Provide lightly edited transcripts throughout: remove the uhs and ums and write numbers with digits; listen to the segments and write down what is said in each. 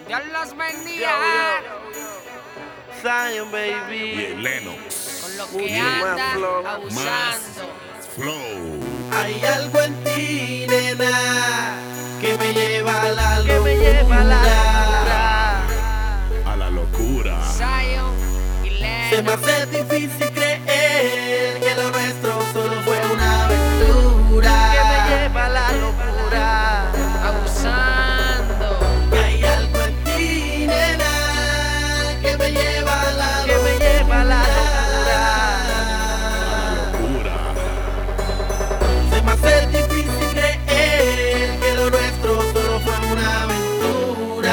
Dios los bendiga. Zion, baby. Y el Lennox. Con lo Mucho que más andan flow. abusando. Flow. Hay algo en ti, nena, que me lleva a la locura. A la locura. Zion y Se me Lennox. hace difícil creer que lo nuestro solo fue una aventura. Que me lleva a la locura. Abusando. Que hay algo en ti, nena, que me lleva a la locura. Que me lleva a la Locura. Se me hace difícil creer que lo nuestro solo fue una aventura.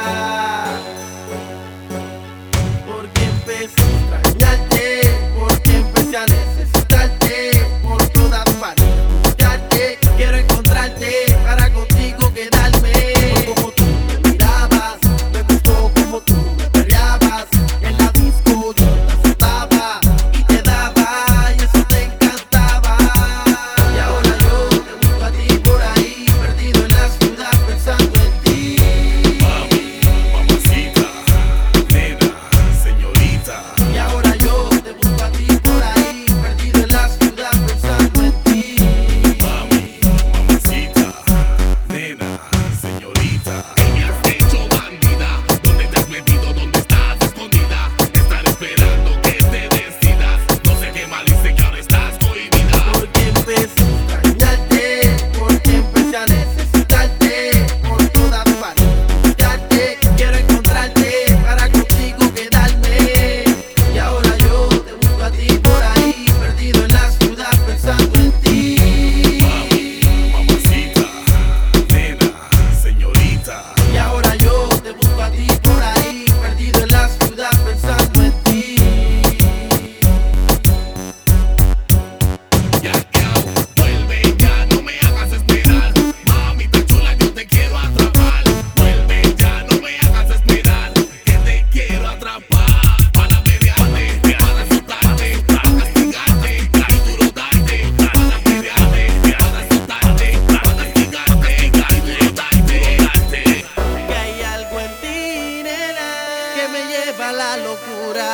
Porque empecé a extrañarte, porque empecé a necesitarte por todas partes. Buscarte, quiero encontrarte para contigo quedarme. Como tú me mirabas, me gustó como tú me peleabas. En la disco yo te azotaba y te daba y eso te encantaba. Y ahora yo te busco a ti por ahí, perdido en la ciudad pensando en ti. Mami, mamacita, nena, señorita. Y ahora yo te busco a ti por ahí, perdido en la ciudad pensando en ti. Mami, mamacita, nena, señorita. ¿Qué me has hecho, bandida? ¿Dónde te has metido? ¿Dónde estás escondida? Estar esperando que te decidas. No sé qué mal hice que ahora estás cohibida. Porque empecé a extrañarte, porque empecé a necesitarte por todas partes. Buscarte, quiero encontrarte para contigo quedarme. Y ahora yo te busco a ti por ahí, perdido en la ciudad pensando en ti. Mami, mamacita, nena, señorita. Y ahora yo te busco a ti por ahí, perdido en la ciudad pensando en ti. Ya, vuelve ya, no me hagas esperar. Mamita chula, yo te quiero atrapar. Vuelve ya, no me hagas esperar. Que te quiero atrapar. Para pelearte, para azotarte, para castigarte, para duro darte. Para pelearte, para azotarte, para castigarte, para duro darte. Que hay algo en ti, nena, que me lleva a la locura.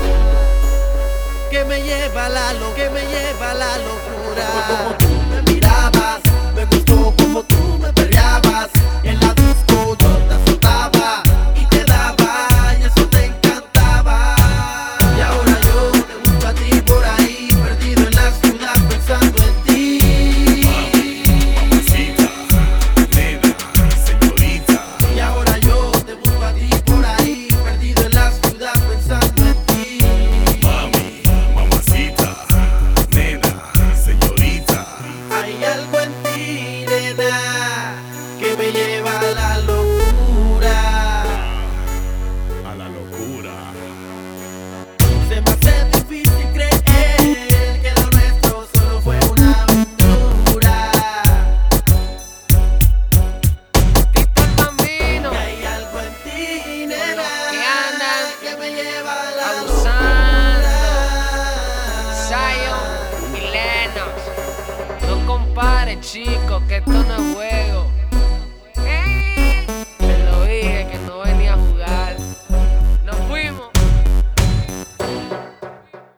Que me lleva a la locura. Que me lleva a la locura. Como tú me mirabas, me gustó como tú me peleabas. En la disco yo te azotaba y te daba y eso te encantaba. Y ahora yo te busco a ti por ahí, perdido en la ciudad pensando en ti. Mamacita, nena, señorita. Y ahora yo te busco a ti por ahí, perdido en la ciudad pensando en ti. Mami, mamacita, nena, señorita. Hay algo en ti, nena, que me lleva a la locura. A la locura. Se me hace difícil creer que lo nuestro solo fue una aventura. Tito el Bambino. Que hay algo en ti, nena, que andan que me lleva a la abusando. locura. Zion y Lennox. No compare, chicos, que esto no es juego.